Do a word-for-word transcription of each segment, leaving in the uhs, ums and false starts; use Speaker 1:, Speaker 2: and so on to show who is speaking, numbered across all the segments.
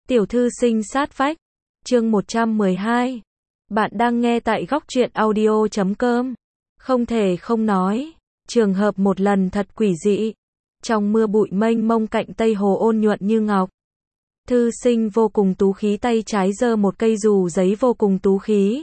Speaker 1: Tiểu thư sinh sát vách, chương một trăm mười hai. Bạn đang nghe tại góc truyện audio chấm com. Không thể không nói, trường hợp một lần thật quỷ dị. Trong mưa bụi mênh mông cạnh Tây Hồ ôn nhuận như ngọc. Thư sinh vô cùng tú khí, tay trái giơ một cây dù giấy vô cùng tú khí.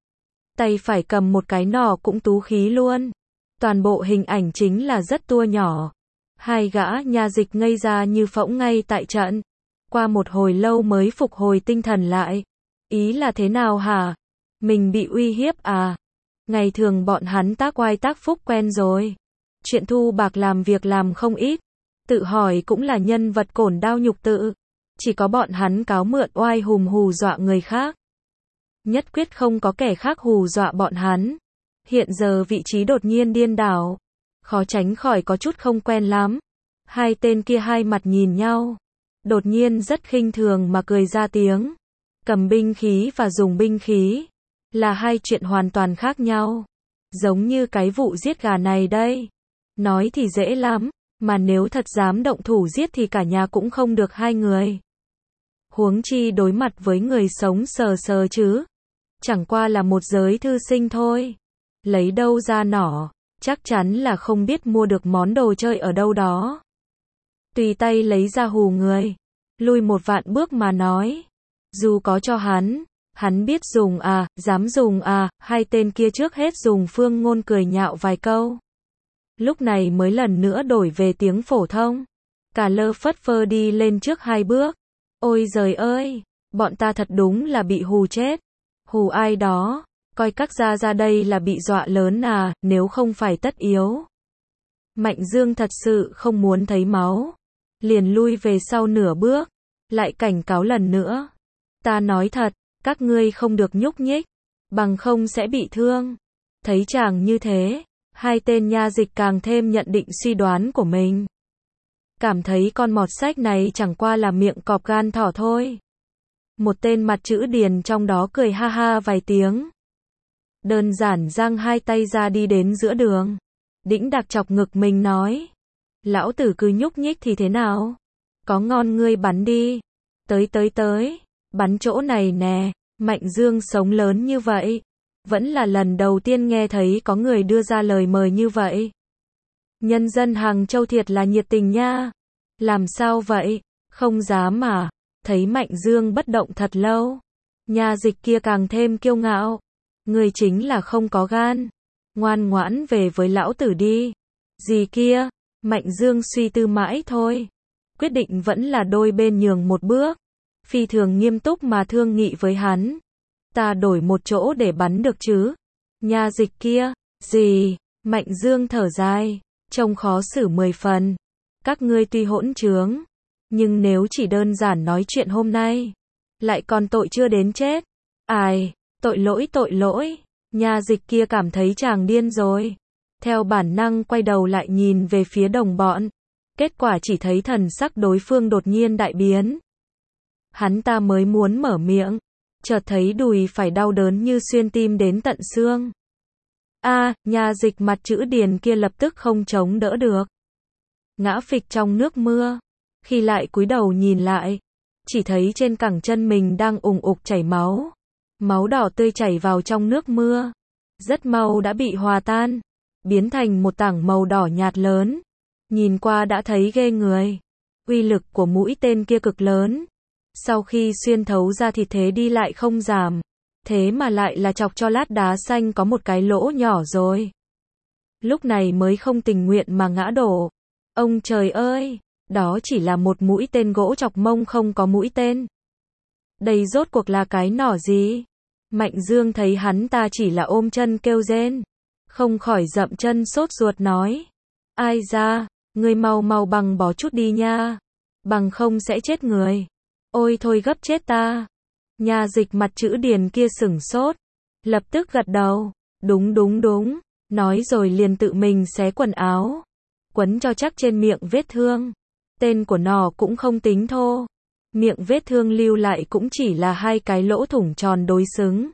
Speaker 1: Tay phải cầm một cái nỏ cũng tú khí luôn. Toàn bộ hình ảnh chính là rất tua nhỏ. Hai gã nha dịch ngây ra như phỗng ngay tại trận. Qua một hồi lâu mới phục hồi tinh thần lại. Ý là thế nào hả? Mình bị uy hiếp à? Ngày thường bọn hắn tác oai tác phúc quen rồi. Chuyện thu bạc làm việc làm không ít. Tự hỏi cũng là nhân vật cổn đao nhục tự. Chỉ có bọn hắn cáo mượn oai hùm hù dọa người khác. Nhất quyết không có kẻ khác hù dọa bọn hắn. Hiện giờ vị trí đột nhiên điên đảo. Khó tránh khỏi có chút không quen lắm. Hai tên kia hai mặt nhìn nhau. Đột nhiên rất khinh thường mà cười ra tiếng. Cầm binh khí và dùng binh khí là hai chuyện hoàn toàn khác nhau. Giống như cái vụ giết gà này đây. Nói thì dễ lắm, mà nếu thật dám động thủ giết thì cả nhà cũng không được hai người. Huống chi đối mặt với người sống sờ sờ chứ. Chẳng qua là một giới thư sinh thôi. Lấy đâu ra nỏ, chắc chắn là không biết mua được món đồ chơi ở đâu đó. Tùy tay lấy ra hù người. Lui một vạn bước mà nói. Dù có cho hắn, hắn biết dùng à, dám dùng à, hai tên kia trước hết dùng phương ngôn cười nhạo vài câu. Lúc này mới lần nữa đổi về tiếng phổ thông. Cả lơ phất phơ đi lên trước hai bước. Ôi giời ơi, bọn ta thật đúng là bị hù chết. Hù ai đó, coi các gia ra đây là bị dọa lớn à, nếu không phải tất yếu. Mạnh Dương thật sự không muốn thấy máu. Liền lui về sau nửa bước. Lại cảnh cáo lần nữa. Ta nói thật, các ngươi không được nhúc nhích. Bằng không sẽ bị thương. Thấy chàng như thế. Hai tên nha dịch càng thêm nhận định suy đoán của mình. Cảm thấy con mọt sách này chẳng qua là miệng cọp gan thỏ thôi. Một tên mặt chữ điền trong đó cười ha ha vài tiếng. Đơn giản giang hai tay ra đi đến giữa đường. Đĩnh đạc chọc ngực mình nói. Lão tử cứ nhúc nhích thì thế nào? Có ngon ngươi bắn đi. Tới tới tới. Bắn chỗ này nè. Mạnh Dương sống lớn như vậy. Vẫn là lần đầu tiên nghe thấy có người đưa ra lời mời như vậy. Nhân dân Hàng Châu thiệt là nhiệt tình nha. Làm sao vậy? Không dám mà. Thấy Mạnh Dương bất động thật lâu. Nha dịch kia càng thêm kiêu ngạo. Người chính là không có gan. Ngoan ngoãn về với lão tử đi. Gì kia? Mạnh Dương suy tư mãi thôi. Quyết định vẫn là đôi bên nhường một bước. Phi thường nghiêm túc mà thương nghị với hắn. Ta đổi một chỗ để bắn được chứ? Nha dịch kia, gì? Mạnh Dương thở dài, trông khó xử mười phần. Các ngươi tuy hỗn trướng, nhưng nếu chỉ đơn giản nói chuyện hôm nay, lại còn tội chưa đến chết. Ai, tội lỗi tội lỗi. Nha dịch kia cảm thấy chàng điên rồi. Theo bản năng quay đầu lại nhìn về phía đồng bọn. Kết quả chỉ thấy thần sắc đối phương đột nhiên đại biến. Hắn ta mới muốn mở miệng. Chợt thấy đùi phải đau đớn như xuyên tim đến tận xương. A, à, nha dịch mặt chữ điền kia lập tức không chống đỡ được. Ngã phịch trong nước mưa. Khi lại cúi đầu nhìn lại, chỉ thấy trên cẳng chân mình đang ùng ục chảy máu. Máu đỏ tươi chảy vào trong nước mưa. Rất mau đã bị hòa tan. Biến thành một tảng màu đỏ nhạt lớn. Nhìn qua đã thấy ghê người. Uy lực của mũi tên kia cực lớn. Sau khi xuyên thấu ra thì thế đi lại không giảm. Thế mà lại là chọc cho lát đá xanh có một cái lỗ nhỏ rồi. Lúc này mới không tình nguyện mà ngã đổ. Ông trời ơi, đó chỉ là một mũi tên gỗ chọc mông không có mũi tên. Đây rốt cuộc là cái nỏ gì? Mạnh Dương thấy hắn ta chỉ là ôm chân kêu rên. Không khỏi dậm chân sốt ruột nói. Ai ra, ngươi mau mau bằng bó chút đi nha. Bằng không sẽ chết người. Ôi thôi gấp chết ta. Nha dịch mặt chữ điền kia sửng sốt. Lập tức gật đầu. Đúng đúng đúng. Nói rồi liền tự mình xé quần áo. Quấn cho chắc trên miệng vết thương. Tên của nó cũng không tính thô. Miệng vết thương lưu lại cũng chỉ là hai cái lỗ thủng tròn đối xứng.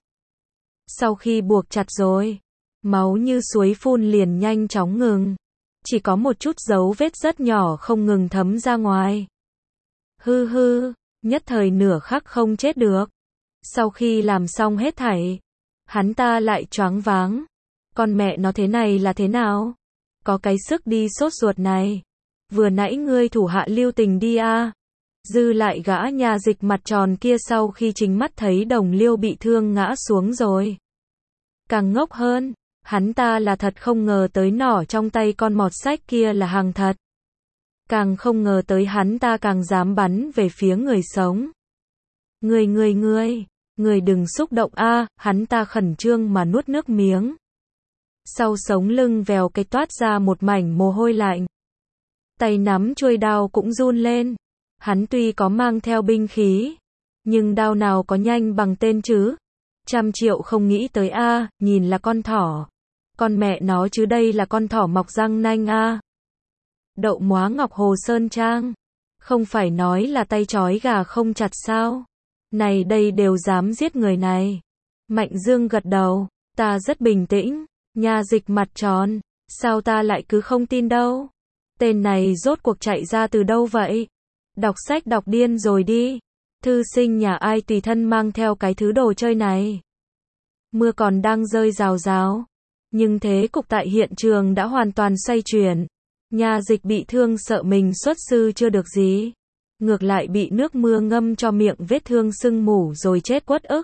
Speaker 1: Sau khi buộc chặt rồi, máu như suối phun liền nhanh chóng ngừng. Chỉ có một chút dấu vết rất nhỏ không ngừng thấm ra ngoài. Hư hư. nhất thời nửa khắc không chết được. Sau khi làm xong hết thảy, hắn ta lại choáng váng. Con mẹ nó thế này là thế nào? Có cái sức đi sốt ruột này. Vừa nãy ngươi thủ hạ lưu tình đi a. Dư lại gã nhà dịch mặt tròn kia sau khi chính mắt thấy đồng liêu bị thương ngã xuống rồi. Càng ngốc hơn, hắn ta là thật không ngờ tới nỏ trong tay con mọt sách kia là hàng thật. Càng không ngờ tới hắn ta càng dám bắn về phía người sống. Người người người, người đừng xúc động a, hắn ta khẩn trương mà nuốt nước miếng. Sau sống lưng vèo cái toát ra một mảnh mồ hôi lạnh. Tay nắm chuôi đao cũng run lên. Hắn tuy có mang theo binh khí, nhưng đao nào có nhanh bằng tên chứ? Trăm triệu không nghĩ tới a, nhìn là con thỏ. Con mẹ nó chứ đây là con thỏ mọc răng nanh a. Đậu móa ngọc hồ sơn trang. Không phải nói là tay trói gà không chặt sao? Này đây đều dám giết người này. Mạnh Dương gật đầu, ta rất bình tĩnh. Nha dịch mặt tròn, sao ta lại cứ không tin đâu? Tên này rốt cuộc chạy ra từ đâu vậy? Đọc sách đọc điên rồi đi. Thư sinh nhà ai tùy thân mang theo cái thứ đồ chơi này. Mưa còn đang rơi rào rào. Nhưng thế cục tại hiện trường đã hoàn toàn xoay chuyển. Nha dịch bị thương sợ mình xuất sư chưa được gì. Ngược lại bị nước mưa ngâm cho miệng vết thương sưng mủ rồi chết uất ức.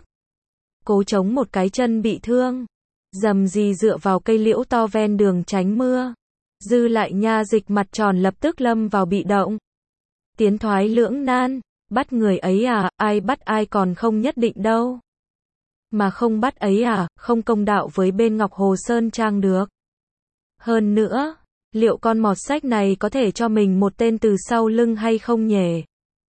Speaker 1: Cố chống một cái chân bị thương. Dầm gì dựa vào cây liễu to ven đường tránh mưa. Dư lại nha dịch mặt tròn lập tức lâm vào bị động. Tiến thoái lưỡng nan, bắt người ấy à, ai bắt ai còn không nhất định đâu. Mà không bắt ấy à, không công đạo với bên Ngọc Hồ Sơn Trang được. Hơn nữa, liệu con mọt sách này có thể cho mình một tên từ sau lưng hay không nhỉ?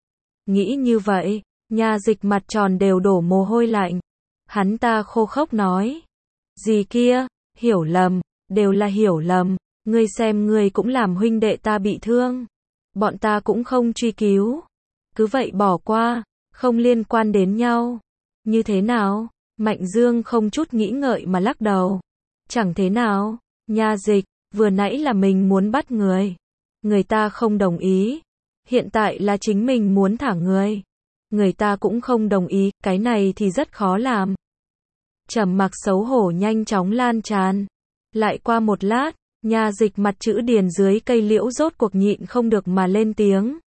Speaker 1: Nghĩ như vậy, nha dịch mặt tròn đều đổ mồ hôi lạnh. Hắn ta khô khốc nói. Gì kia, hiểu lầm, đều là hiểu lầm, ngươi xem ngươi cũng làm huynh đệ ta bị thương. Bọn ta cũng không truy cứu. Cứ vậy bỏ qua, không liên quan đến nhau. Như thế nào? Mạnh Dương không chút nghĩ ngợi mà lắc đầu. Chẳng thế nào, nha dịch, vừa nãy là mình muốn bắt người. Người ta không đồng ý. Hiện tại là chính mình muốn thả người. Người ta cũng không đồng ý, cái này thì rất khó làm. Trầm mặc xấu hổ nhanh chóng lan tràn. Lại qua một lát, nha dịch mặt chữ điền dưới cây liễu rốt cuộc nhịn không được mà lên tiếng.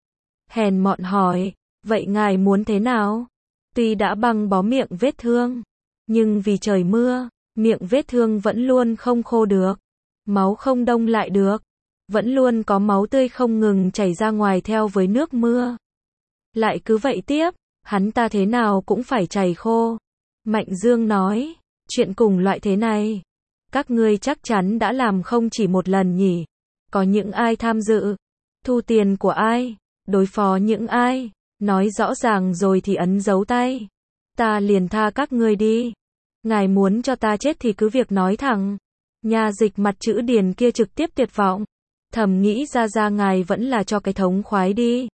Speaker 1: Hèn mọn hỏi, vậy ngài muốn thế nào? Tuy đã băng bó miệng vết thương, nhưng vì trời mưa, miệng vết thương vẫn luôn không khô được. Máu không đông lại được. Vẫn luôn có máu tươi không ngừng chảy ra ngoài theo với nước mưa. Lại cứ vậy tiếp, hắn ta thế nào cũng phải chảy khô. Mạnh Dương nói, chuyện cùng loại thế này. Các ngươi chắc chắn đã làm không chỉ một lần nhỉ? Có những ai tham dự? Thu tiền của ai? Đối phó những ai? Nói rõ ràng rồi thì ấn dấu tay. Ta liền tha các ngươi đi. Ngài muốn cho ta chết thì cứ việc nói thẳng. Nha dịch mặt chữ điền kia trực tiếp tuyệt vọng. Thầm nghĩ ra ra ngài vẫn là cho cái thống khoái đi.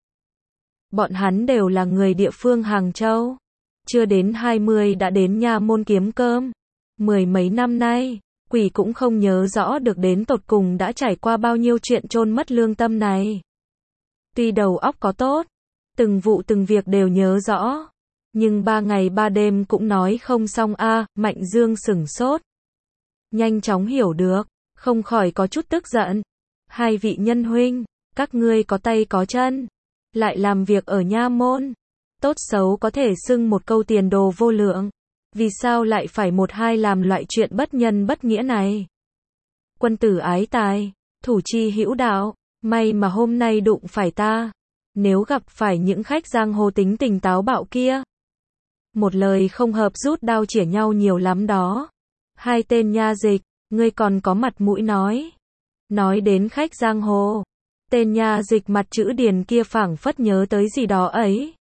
Speaker 1: Bọn hắn đều là người địa phương Hàng Châu. Chưa đến hai mươi đã đến nha môn kiếm cơm. Mười mấy năm nay, quỷ cũng không nhớ rõ được đến tột cùng đã trải qua bao nhiêu chuyện chôn mất lương tâm này. Tuy đầu óc có tốt, từng vụ từng việc đều nhớ rõ, nhưng ba ngày ba đêm cũng nói không xong a. À, Mạnh Dương sửng sốt. Nhanh chóng hiểu được, không khỏi có chút tức giận. Hai vị nhân huynh, các ngươi có tay có chân, lại làm việc ở nha môn. Tốt xấu có thể xưng một câu tiền đồ vô lượng. Vì sao lại phải một hai làm loại chuyện bất nhân bất nghĩa này? Quân tử ái tài, thủ chi hữu đạo, may mà hôm nay đụng phải ta. Nếu gặp phải những khách giang hồ tính tình táo bạo kia, một lời không hợp rút đao chỉa nhau nhiều lắm đó. Hai tên nha dịch, ngươi còn có mặt mũi nói. Nói đến khách giang hồ, tên nha dịch mặt chữ điền kia phảng phất nhớ tới gì đó ấy.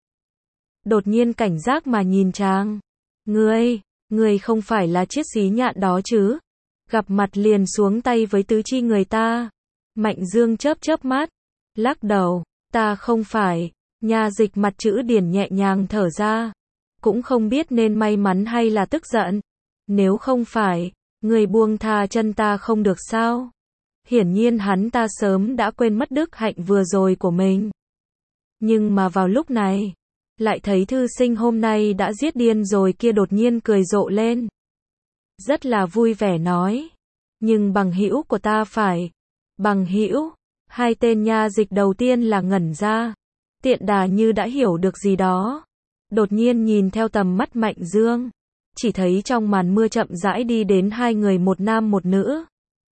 Speaker 1: Đột nhiên cảnh giác mà nhìn chàng. Ngươi, ngươi không phải là chiếc xí nhạn đó chứ? Gặp mặt liền xuống tay với tứ chi người ta. Mạnh Dương chớp chớp mắt, lắc đầu, ta không phải. Nha dịch mặt chữ điền nhẹ nhàng thở ra. Cũng không biết nên may mắn hay là tức giận. Nếu không phải, ngươi buông tha chân ta không được sao? Hiển nhiên hắn ta sớm đã quên mất đức hạnh vừa rồi của mình. Nhưng mà vào lúc này, lại thấy thư sinh hôm nay đã giết điên rồi kia đột nhiên cười rộ lên. Rất là vui vẻ nói. Nhưng bằng hữu của ta phải. Bằng hữu? Hai tên nha dịch đầu tiên là ngẩn ra. Tiện đà như đã hiểu được gì đó. Đột nhiên nhìn theo tầm mắt Mạnh Dương. Chỉ thấy trong màn mưa chậm rãi đi đến hai người, một nam một nữ.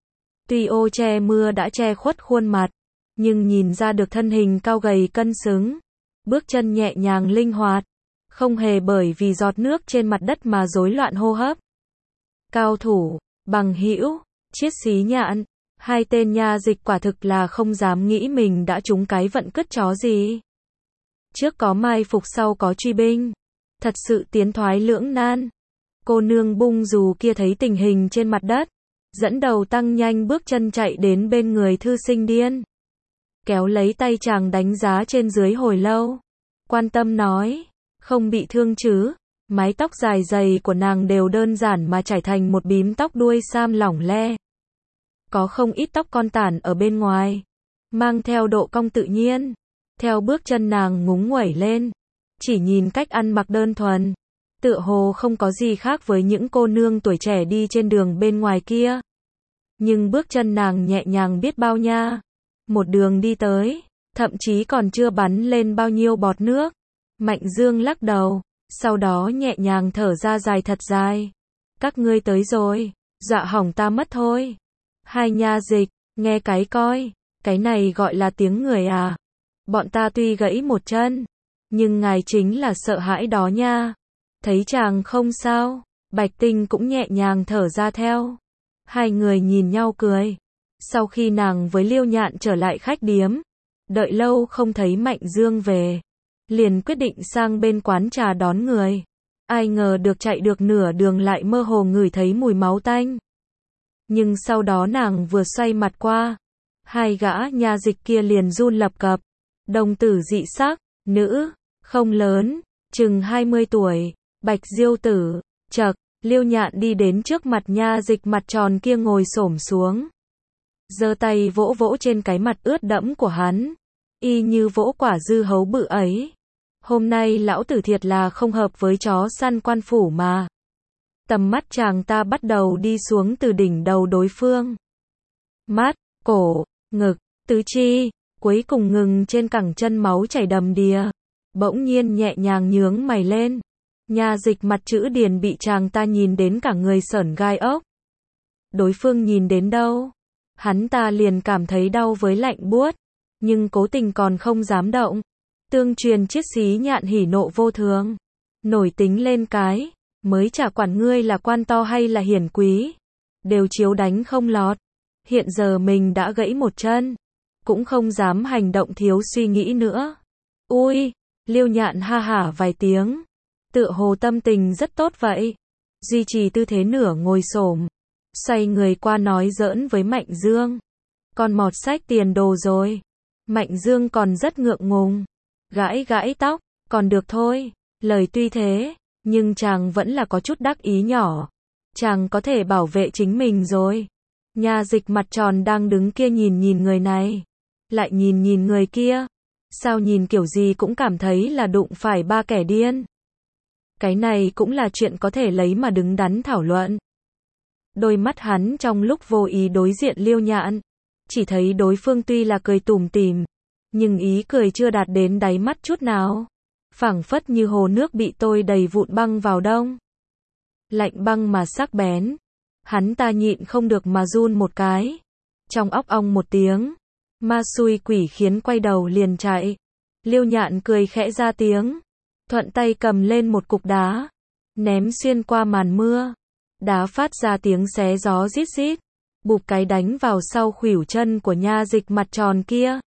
Speaker 1: Tuy ô che mưa đã che khuất khuôn mặt, nhưng nhìn ra được thân hình cao gầy cân xứng. Bước chân nhẹ nhàng linh hoạt. Không hề bởi vì giọt nước trên mặt đất mà rối loạn hô hấp. Cao thủ, bằng hữu, Chiết Xí Nhạn. Hai tên nha dịch quả thực là không dám nghĩ mình đã trúng cái vận cứt chó gì. Trước có mai phục sau có truy binh. Thật sự tiến thoái lưỡng nan. Cô nương bung dù kia thấy tình hình trên mặt đất. Dẫn đầu tăng nhanh bước chân chạy đến bên người thư sinh điên. Kéo lấy tay chàng đánh giá trên dưới hồi lâu. Quan tâm nói. Không bị thương chứ? Mái tóc dài dày của nàng đều đơn giản mà trải thành một bím tóc đuôi sam lỏng le. Có không ít tóc con tản ở bên ngoài. Mang theo độ cong tự nhiên. Theo bước chân nàng ngúng nguẩy lên. Chỉ nhìn cách ăn mặc đơn thuần. Tựa hồ không có gì khác với những cô nương tuổi trẻ đi trên đường bên ngoài kia. Nhưng bước chân nàng nhẹ nhàng biết bao nha. Một đường đi tới. Thậm chí còn chưa bắn lên bao nhiêu bọt nước. Mạnh Dương lắc đầu. Sau đó nhẹ nhàng thở ra dài thật dài. Các ngươi tới rồi. Dạ hỏng ta mất thôi. Hai nha dịch, nghe cái coi. Cái này gọi là tiếng người à. Bọn ta tuy gãy một chân. Nhưng ngài chính là sợ hãi đó nha. Thấy chàng không sao. Bạch Tinh cũng nhẹ nhàng thở ra theo. Hai người nhìn nhau cười. Sau khi nàng với Liêu Nhạn trở lại khách điếm. Đợi lâu không thấy Mạnh Dương về. Liền quyết định sang bên quán trà đón người. Ai ngờ được chạy được nửa đường lại mơ hồ ngửi thấy mùi máu tanh. Nhưng sau đó nàng vừa xoay mặt qua. Hai gã nha dịch kia liền run lập cập. Đồng tử dị sắc, nữ, không lớn, chừng hai mươi tuổi, Bạch Diêu tử, chậc, Liêu Nhạn đi đến trước mặt nha dịch mặt tròn kia ngồi xổm xuống. Giơ tay vỗ vỗ trên cái mặt ướt đẫm của hắn. Y như vỗ quả dư hấu bự ấy. Hôm nay lão tử thiệt là không hợp với chó săn quan phủ mà. Tầm mắt chàng ta bắt đầu đi xuống từ đỉnh đầu đối phương. Mắt, cổ, ngực, tứ chi, cuối cùng ngừng trên cẳng chân máu chảy đầm đìa. Bỗng nhiên nhẹ nhàng nhướng mày lên. Nha dịch mặt chữ điền bị chàng ta nhìn đến cả người sởn gai ốc. Đối phương nhìn đến đâu? Hắn ta liền cảm thấy đau với lạnh buốt. Nhưng cố tình còn không dám động. Tương truyền Chiết Xí Nhạn hỉ nộ vô thường. Nổi tính lên cái. Mới chả quản ngươi là quan to hay là hiển quý. Đều chiếu đánh không lọt. Hiện giờ mình đã gãy một chân. Cũng không dám hành động thiếu suy nghĩ nữa. Ui, Liêu Nhạn ha hả vài tiếng. Tựa hồ tâm tình rất tốt vậy. Duy trì tư thế nửa ngồi xổm. Xoay người qua nói giỡn với Mạnh Dương. Con mọt sách tiền đồ rồi. Mạnh Dương còn rất ngượng ngùng. Gãi gãi tóc, còn được thôi. Lời tuy thế, nhưng chàng vẫn là có chút đắc ý nhỏ. Chàng có thể bảo vệ chính mình rồi. Nha dịch mặt tròn đang đứng kia nhìn nhìn người này. Lại nhìn nhìn người kia. Sao nhìn kiểu gì cũng cảm thấy là đụng phải ba kẻ điên. Cái này cũng là chuyện có thể lấy mà đứng đắn thảo luận. Đôi mắt hắn trong lúc vô ý đối diện Liêu Nhạn. Chỉ thấy đối phương tuy là cười tủm tỉm. Nhưng ý cười chưa đạt đến đáy mắt chút nào. Phảng phất như hồ nước bị tôi đầy vụn băng vào đông. Lạnh băng mà sắc bén. Hắn ta nhịn không được mà run một cái. Trong óc ong một tiếng. Ma xui quỷ khiến quay đầu liền chạy. Liêu Nhạn cười khẽ ra tiếng. Thuận tay cầm lên một cục đá. Ném xuyên qua màn mưa. Đá phát ra tiếng xé gió rít rít. Bụp cái đánh vào sau khuỷu chân của nha dịch mặt tròn kia.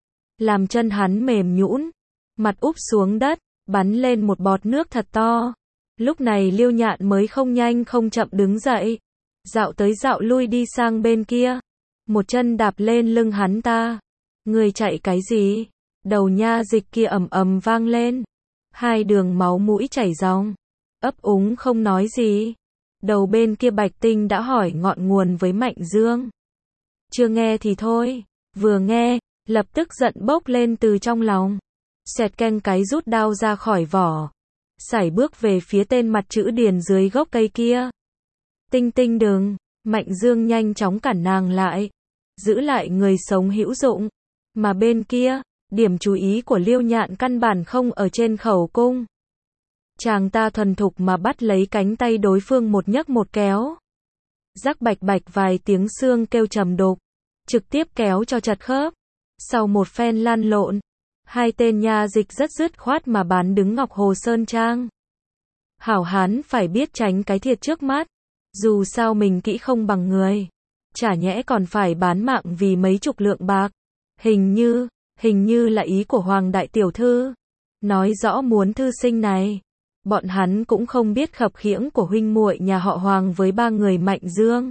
Speaker 1: Làm chân hắn mềm nhũn. Mặt úp xuống đất. Bắn lên một bọt nước thật to. Lúc này Liêu Nhạn mới không nhanh không chậm đứng dậy. Dạo tới dạo lui đi sang bên kia. Một chân đạp lên lưng hắn ta. Người chạy cái gì? Đầu nha dịch kia ầm ầm vang lên. Hai đường máu mũi chảy ròng. Ấp úng không nói gì. Đầu bên kia Bạch Tinh đã hỏi ngọn nguồn với Mạnh Dương. Chưa nghe thì thôi. Vừa nghe, lập tức giận bốc lên từ trong lòng. xoẹt keng cái rút đao ra khỏi vỏ. Sải bước về phía tên mặt chữ điền dưới gốc cây kia. Tinh Tinh đừng, Mạnh Dương nhanh chóng cản nàng lại. Giữ lại người sống hữu dụng. Mà bên kia, điểm chú ý của Liêu Nhạn căn bản không ở trên khẩu cung. Chàng ta thuần thục mà bắt lấy cánh tay đối phương một nhấc một kéo. Rắc bạch bạch vài tiếng xương kêu trầm đục. Trực tiếp kéo cho chật khớp. Sau một phen lan lộn, hai tên nha dịch rất dứt khoát mà bán đứng Ngọc Hồ Sơn Trang. Hảo hán phải biết tránh cái thiệt trước mắt. Dù sao mình kỹ không bằng người. Chả nhẽ còn phải bán mạng vì mấy chục lượng bạc. Hình như, hình như là ý của Hoàng đại tiểu thư. Nói rõ muốn thư sinh này. Bọn hắn cũng không biết khập khiễng của huynh muội nhà họ Hoàng với ba người Mạnh Dương.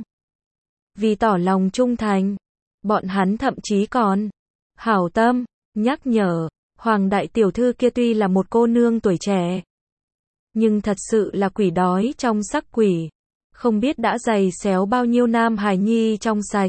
Speaker 1: Vì tỏ lòng trung thành, bọn hắn thậm chí còn hảo tâm nhắc nhở, Hoàng đại tiểu thư kia tuy là một cô nương tuổi trẻ, nhưng thật sự là quỷ đói trong sắc quỷ, không biết đã giày xéo bao nhiêu nam hài nhi trong sạch.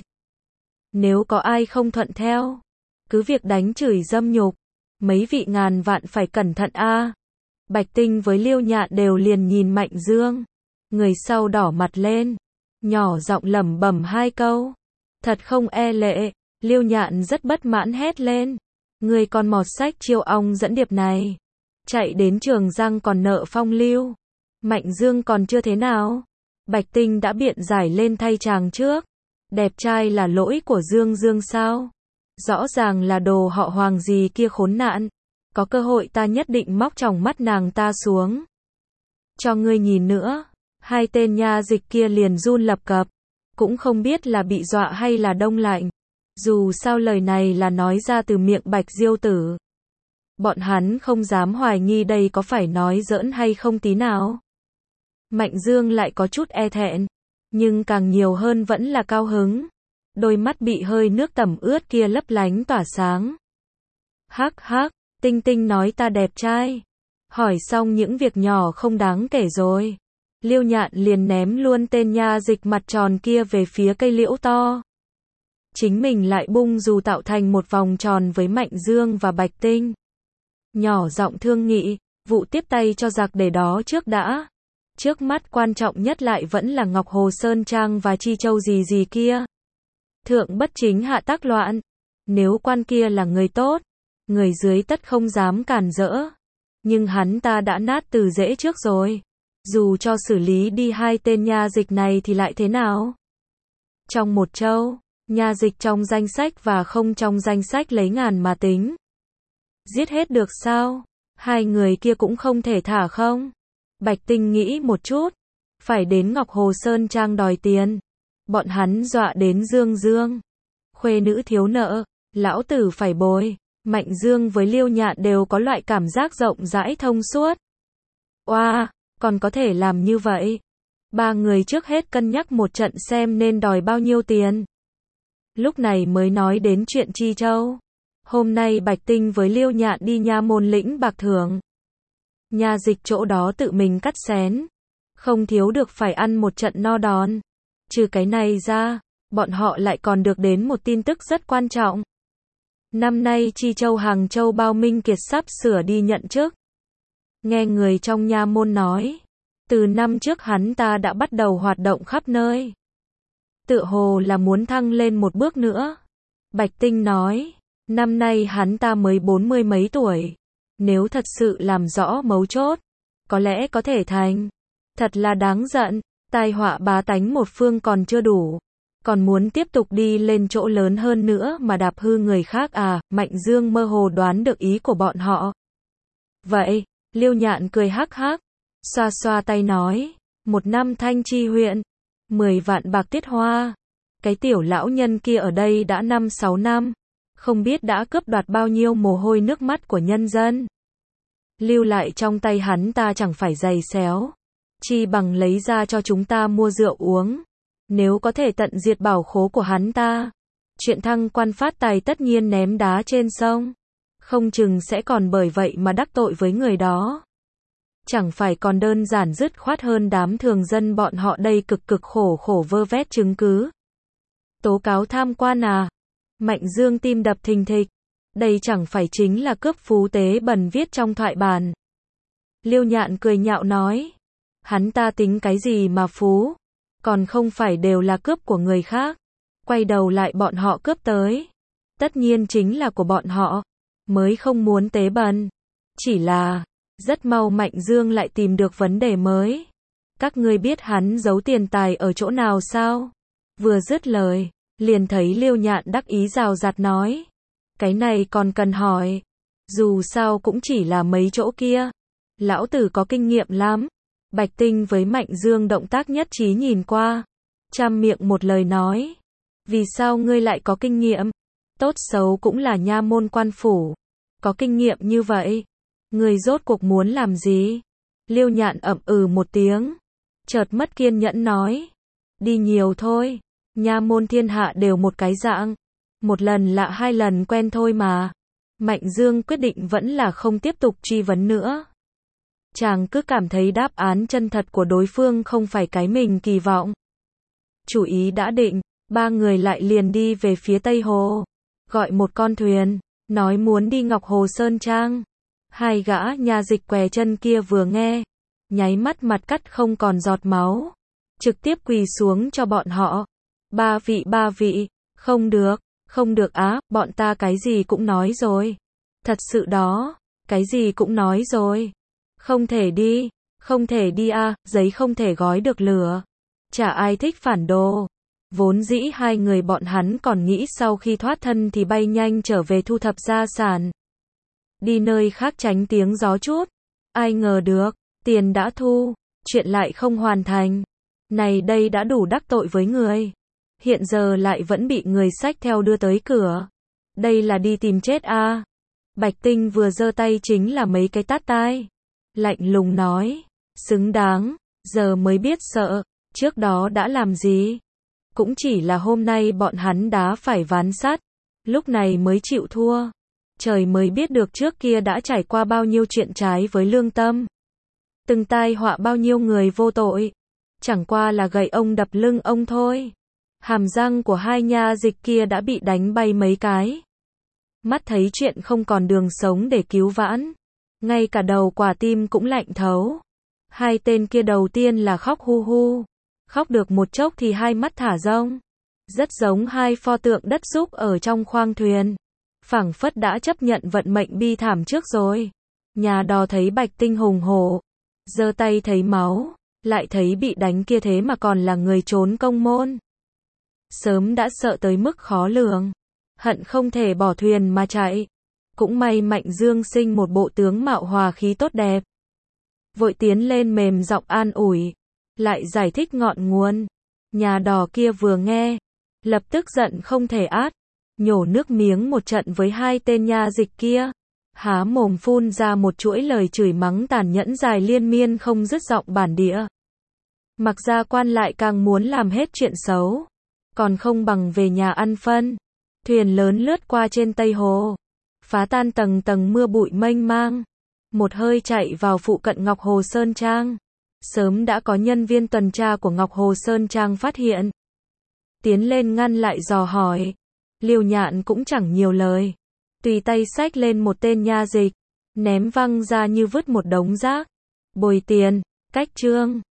Speaker 1: Nếu có ai không thuận theo, cứ việc đánh chửi dâm nhục, mấy vị ngàn vạn phải cẩn thận a. Bạch Tinh với Liêu Nhạn đều liền nhìn Mạnh Dương, người sau đỏ mặt lên, nhỏ giọng lẩm bẩm hai câu. Thật không e lệ. Liêu Nhạn rất bất mãn hét lên. Người còn mọt sách chiêu ong dẫn điệp này. Chạy đến Trường Giang còn nợ phong lưu. Mạnh Dương còn chưa thế nào. Bạch Tinh đã biện giải lên thay chàng trước. Đẹp trai là lỗi của Dương Dương sao? Rõ ràng là đồ họ Hoàng gì kia khốn nạn. Có cơ hội ta nhất định móc tròng mắt nàng ta xuống. Cho ngươi nhìn nữa. Hai tên nha dịch kia liền run lập cập. Cũng không biết là bị dọa hay là đông lạnh. Dù sao lời này là nói ra từ miệng Bạch Diêu Tử. Bọn hắn không dám hoài nghi đây có phải nói giỡn hay không tí nào. Mạnh Dương lại có chút e thẹn. Nhưng càng nhiều hơn vẫn là cao hứng. Đôi mắt bị hơi nước tẩm ướt kia lấp lánh tỏa sáng. Hắc hắc, Tinh Tinh nói ta đẹp trai. Hỏi xong những việc nhỏ không đáng kể rồi. Liêu Nhạn liền ném luôn tên nha dịch mặt tròn kia về phía cây liễu to. Chính mình lại bung dù tạo thành một vòng tròn với Mạnh Dương và Bạch Tinh. Nhỏ giọng thương nghị, vụ tiếp tay cho giặc để đó trước đã. Trước mắt quan trọng nhất lại vẫn là Ngọc Hồ Sơn Trang và Chi Châu gì gì kia. Thượng bất chính hạ tác loạn. Nếu quan kia là người tốt, người dưới tất không dám cản rỡ. Nhưng hắn ta đã nát từ rễ trước rồi. Dù cho xử lý đi hai tên nha dịch này thì lại thế nào? Trong một châu, nha dịch trong danh sách và không trong danh sách lấy ngàn mà tính. Giết hết được sao? Hai người kia cũng không thể thả không? Bạch Tinh nghĩ một chút. Phải đến Ngọc Hồ Sơn Trang đòi tiền. Bọn hắn dọa đến Dương Dương. Khuê nữ thiếu nợ, lão tử phải bồi. Mạnh Dương với Liêu Nhạn đều có loại cảm giác rộng rãi thông suốt. Oa, wow, còn có thể làm như vậy. Ba người trước hết cân nhắc một trận xem nên đòi bao nhiêu tiền. Lúc này mới nói đến chuyện Chi Châu. Hôm nay Bạch Tinh với Liêu Nhạn đi nha môn lĩnh bạc thưởng. Nha dịch chỗ đó tự mình cắt xén. Không thiếu được phải ăn một trận no đòn. Trừ cái này ra, bọn họ lại còn được đến một tin tức rất quan trọng. Năm nay Chi Châu Hàng Châu Bao Minh Kiệt sắp sửa đi nhận chức. Nghe người trong nha môn nói, từ năm trước hắn ta đã bắt đầu hoạt động khắp nơi. Tựa hồ là muốn thăng lên một bước nữa. Bạch Tinh nói, năm nay hắn ta mới bốn mươi mấy tuổi. Nếu thật sự làm rõ mấu chốt, có lẽ có thể thành. Thật là đáng giận, tai họa bá tánh một phương còn chưa đủ. Còn muốn tiếp tục đi lên chỗ lớn hơn nữa mà đạp hư người khác à? Mạnh Dương mơ hồ đoán được ý của bọn họ. Vậy, Liêu Nhạn cười hắc hắc, xoa xoa tay nói, một năm Thanh Chi huyện, mười vạn bạc tiết hoa. Cái tiểu lão nhân kia ở đây đã năm sáu năm, không biết đã cướp đoạt bao nhiêu mồ hôi nước mắt của nhân dân. Lưu lại trong tay hắn ta chẳng phải giày xéo, chi bằng lấy ra cho chúng ta mua rượu uống. Nếu có thể tận diệt bảo khố của hắn ta, chuyện thăng quan phát tài tất nhiên ném đá trên sông. Không chừng sẽ còn bởi vậy mà đắc tội với người đó. Chẳng phải còn đơn giản dứt khoát hơn đám thường dân bọn họ đây cực cực khổ khổ vơ vét chứng cứ. Tố cáo tham quan à? Mạnh Dương tim đập thình thịch. Đây chẳng phải chính là cướp phú tế bần viết trong thoại bản. Liêu Nhạn cười nhạo nói. Hắn ta tính cái gì mà phú, còn không phải đều là cướp của người khác. Quay đầu lại bọn họ cướp tới, tất nhiên chính là của bọn họ, mới không muốn tế bần. Chỉ là, rất mau Mạnh Dương lại tìm được vấn đề mới. Các ngươi biết hắn giấu tiền tài ở chỗ nào sao? Vừa dứt lời, liền thấy Liêu Nhạn đắc ý rào rạt nói. Cái này còn cần hỏi, dù sao cũng chỉ là mấy chỗ kia. Lão tử có kinh nghiệm lắm. Bạch Tinh với Mạnh Dương động tác nhất trí nhìn qua, chăm miệng một lời nói. Vì sao ngươi lại có kinh nghiệm? Tốt xấu cũng là nha môn quan phủ, có kinh nghiệm như vậy, ngươi rốt cuộc muốn làm gì? Liêu Nhạn ậm ừ một tiếng, chợt mất kiên nhẫn nói. Đi nhiều thôi, nha môn thiên hạ đều một cái dạng, một lần lạ hai lần quen thôi mà. Mạnh Dương quyết định vẫn là không tiếp tục truy vấn nữa. Chàng cứ cảm thấy đáp án chân thật của đối phương không phải cái mình kỳ vọng. Chủ ý đã định, ba người lại liền đi về phía Tây Hồ, gọi một con thuyền, nói muốn đi Ngọc Hồ Sơn Trang. Hai gã nha dịch què chân kia vừa nghe, nháy mắt mặt cắt không còn giọt máu, trực tiếp quỳ xuống cho bọn họ. Ba vị ba vị, không được, không được á, bọn ta cái gì cũng nói rồi. Thật sự đó, cái gì cũng nói rồi. Không thể đi, không thể đi a, à, giấy không thể gói được lửa. Chả ai thích phản đồ. Vốn dĩ hai người bọn hắn còn nghĩ sau khi thoát thân thì bay nhanh trở về thu thập gia sản, đi nơi khác tránh tiếng gió chút. Ai ngờ được, tiền đã thu, chuyện lại không hoàn thành. Này đây đã đủ đắc tội với người. Hiện giờ lại vẫn bị người xách theo đưa tới cửa. Đây là đi tìm chết a. À. Bạch Tinh vừa giơ tay chính là mấy cái tát tai. Lạnh lùng nói, xứng đáng, giờ mới biết sợ, trước đó đã làm gì? Cũng chỉ là hôm nay bọn hắn đá phải ván sắt, lúc này mới chịu thua. Trời mới biết được trước kia đã trải qua bao nhiêu chuyện trái với lương tâm. Từng tai họa bao nhiêu người vô tội. Chẳng qua là gậy ông đập lưng ông thôi. Hàm răng của hai nha dịch kia đã bị đánh bay mấy cái. Mắt thấy chuyện không còn đường sống để cứu vãn. Ngay cả đầu quả tim cũng lạnh thấu. Hai tên kia đầu tiên là khóc hu hu. Khóc được một chốc thì hai mắt thả rông. Rất giống hai pho tượng đất xúc ở trong khoang thuyền. Phảng phất đã chấp nhận vận mệnh bi thảm trước rồi. Nhà đò thấy Bạch Tinh hùng hổ, giơ tay thấy máu, lại thấy bị đánh kia thế mà còn là người trốn công môn. Sớm đã sợ tới mức khó lường, hận không thể bỏ thuyền mà chạy. Cũng may Mạnh Dương sinh một bộ tướng mạo hòa khí tốt đẹp. Vội tiến lên mềm giọng an ủi, lại giải thích ngọn nguồn. Nhà đò kia vừa nghe, lập tức giận không thể át, nhổ nước miếng một trận với hai tên nha dịch kia. Há mồm phun ra một chuỗi lời chửi mắng tàn nhẫn dài liên miên không dứt giọng bản địa. Mặc ra quan lại càng muốn làm hết chuyện xấu, còn không bằng về nhà ăn phân. Thuyền lớn lướt qua trên Tây Hồ, phá tan tầng tầng mưa bụi mênh mang, một hơi chạy vào phụ cận Ngọc Hồ Sơn Trang. Sớm đã có nhân viên tuần tra của Ngọc Hồ Sơn Trang phát hiện, tiến lên ngăn lại dò hỏi. Liêu Nhạn cũng chẳng nhiều lời, tùy tay xách lên một tên nha dịch, ném văng ra như vứt một đống rác. Bồi tiền, cách trương.